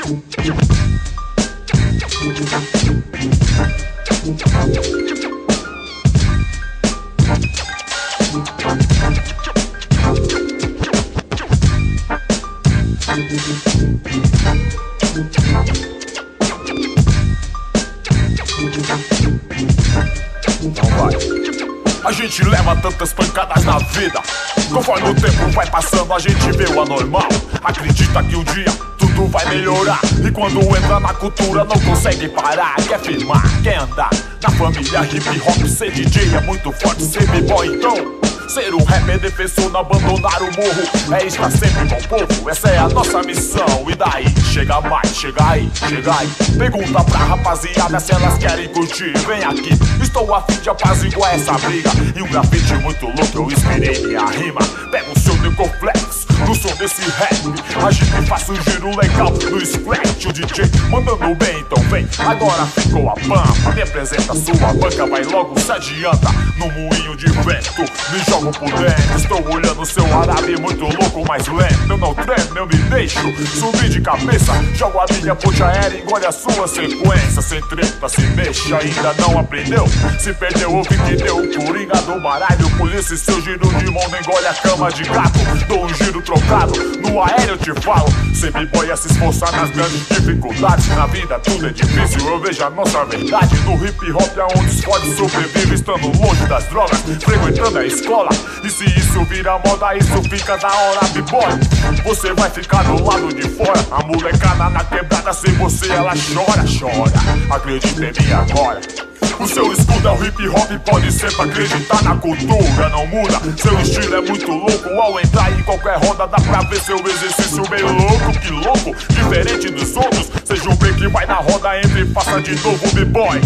A gente leva tantas pancadas na vida. Conforme o tempo vai passando, a gente vê o anormal. Acredita que um dia tudo vai melhorar. E quando entra na cultura não consegue parar. Quer firmar, quer andar na família hip hop. Ser DJ é muito forte, ser b-boy então ser um rapper defensor, não abandonar o morro. É estar sempre com o povo, essa é a nossa missão. E daí? Chega mais, chega aí, chega aí. Pergunta pra rapaziada se elas querem curtir. Vem aqui, estou a fim de apaziguar essa briga. E um grafite muito louco, eu inspirei minha rima. Pega o seu Necoflex no som desse rap. Agita e faça um giro legal no scratch. O DJ mandando bem, então vem. Agora ficou a pampa, me apresenta sua banca. Vai logo, se adianta no moinho de vento. Me jogo por dentro, estou olhando seu árabe muito louco, mas lento. Eu não tremo, eu me deixo subir de cabeça. Jogo a minha ponte aérea, engole a sua sequência. Sem treta, se mexa, ainda não aprendeu. Se perdeu, ouve que deu o coringa do baralho. Por isso seu giro de mão não engole a cama de gato. Dou um giro trocado, no aéreo eu te falo. Sem b-boy a se esforçar nas grandes dificuldades. Na vida tudo é difícil, eu vejo a nossa verdade. No hip hop é onde os fortes sobrevivem, estando longe das drogas, frequentando a escola. E se isso vira moda, isso fica da hora, b-boy. Você vai ficar do lado de fora. A molecada na quebrada, sem você ela chora, chora. Acredita em mim agora. O seu escudo é o hip hop, pode ser pra acreditar na cultura, não muda. Seu estilo é muito louco, ao entrar em qualquer roda dá pra ver seu exercício meio louco. Que louco, diferente dos outros. Seja o bem que vai na roda, entre e faça de novo, b-boy.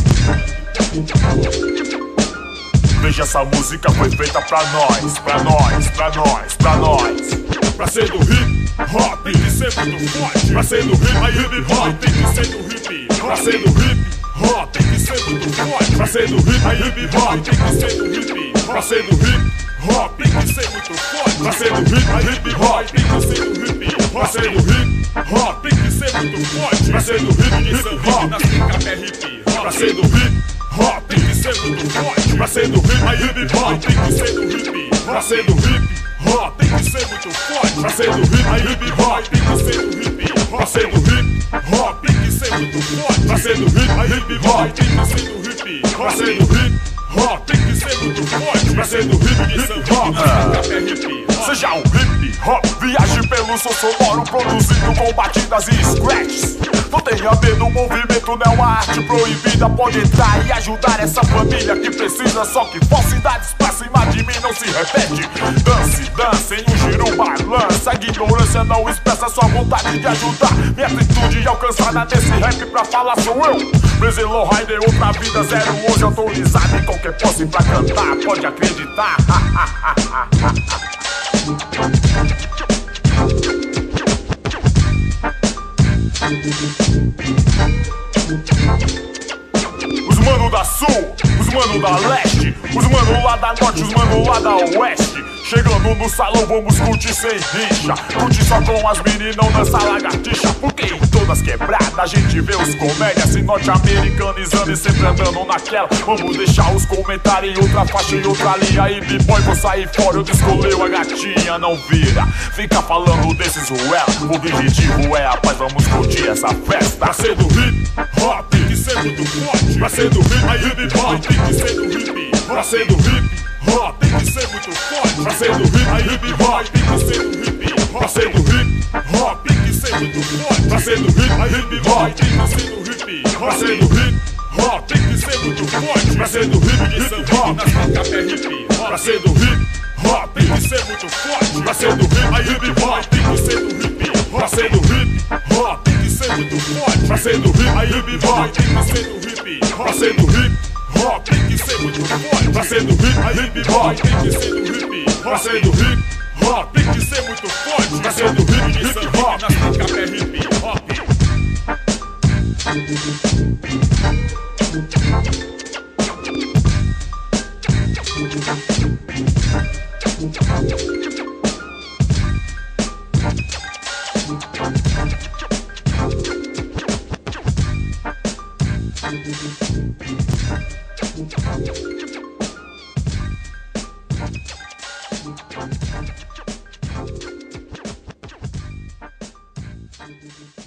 Veja, essa música foi feita pra nós, pra nós, pra nós, pra nós. Pra ser do hip hop, tem que ser muito forte. Pra ser do hip hop, tem que ser do hip hop. Pra ser do hip hop, tem que ser muito forte. Pra ser do hip hop, tem que ser do hip hop. Pra ser do hip hop, tem que ser muito forte. Pra ser do hip hop, tem que ser do hip hop. Pra ser do hip hop, tem que ser muito forte. Pra ser do hip hop, na pica é hip hop. Pra ser do hip hop, tem que ser muito forte. Pra ser do hip hop, tem que ser do hip hop. Pra ser do hip hop, tem que ser muito forte. Pra ser do hip hop, tem que ser do hip hop. Pra ser do hip hop, tem que ser muito forte. Pra ser do hip hop, tem que ser do hip hop. Pra ser do hip hop, tem que ser muito forte. Pra ser do hip hop, seja um hip hop, viaje pelo som sonoro, produzindo com batidas e scratches. Não tenha medo, o movimento não é uma arte proibida. Pode entrar e ajudar essa família que precisa. Só que falsidades pra cima de mim não se repete. Dance, dance em um giro balança. A ignorância não expressa sua vontade de ajudar. Minha atitude alcançada nesse rap pra falar sou eu. Brazilo Rider, outra vida 011 autorizado em qualquer posse pra cantar. Pode acreditar. Os mano da sul, os mano da leste, os mano lá da norte, os mano lá da oeste. Chegando no salão vamos curtir sem rixa. Curtir só com as meninas, não dançar lagartixa. Porque em todas quebradas a gente vê os comédias se norte-americanizando e sempre andando naquela. Vamos deixar os comentários em outra faixa e outra linha. Aí b-boy, vou sair fora, eu descolei a gatinha. Não vira, fica falando desses ruela. O objetivo é a paz, vamos curtir essa festa. Pra ser do hip hop, tem que ser muito forte. Pra ser do hip hop, tem que ser do hip hop. Pra ser do hip hop, tem que ser muito forte. Pra ser do hip hop, tem que ser do hip hop. Pra ser do hip hop, tem que ser muito forte. Pra ser do hip hop, tem que ser do hip hop. Pra ser do hip hop, tem que ser muito forte. Pra ser do hip hop, na pica é hip hop. Pra ser do hip hop, tem que ser muito forte. Pra ser do hip hop, tem que ser do hip hop. Pra ser do hip hop, tem que ser muito forte. Pra ser do hip hop, tem que ser do hip hop. Pra ser do hip hop, tem que ser muito forte. Pra ser do hip hop, tem que ser do hip hop. Pra ser do hip hop, tem que ser muito forte. Pra ser do hip hop, na pica é hip hop. Thank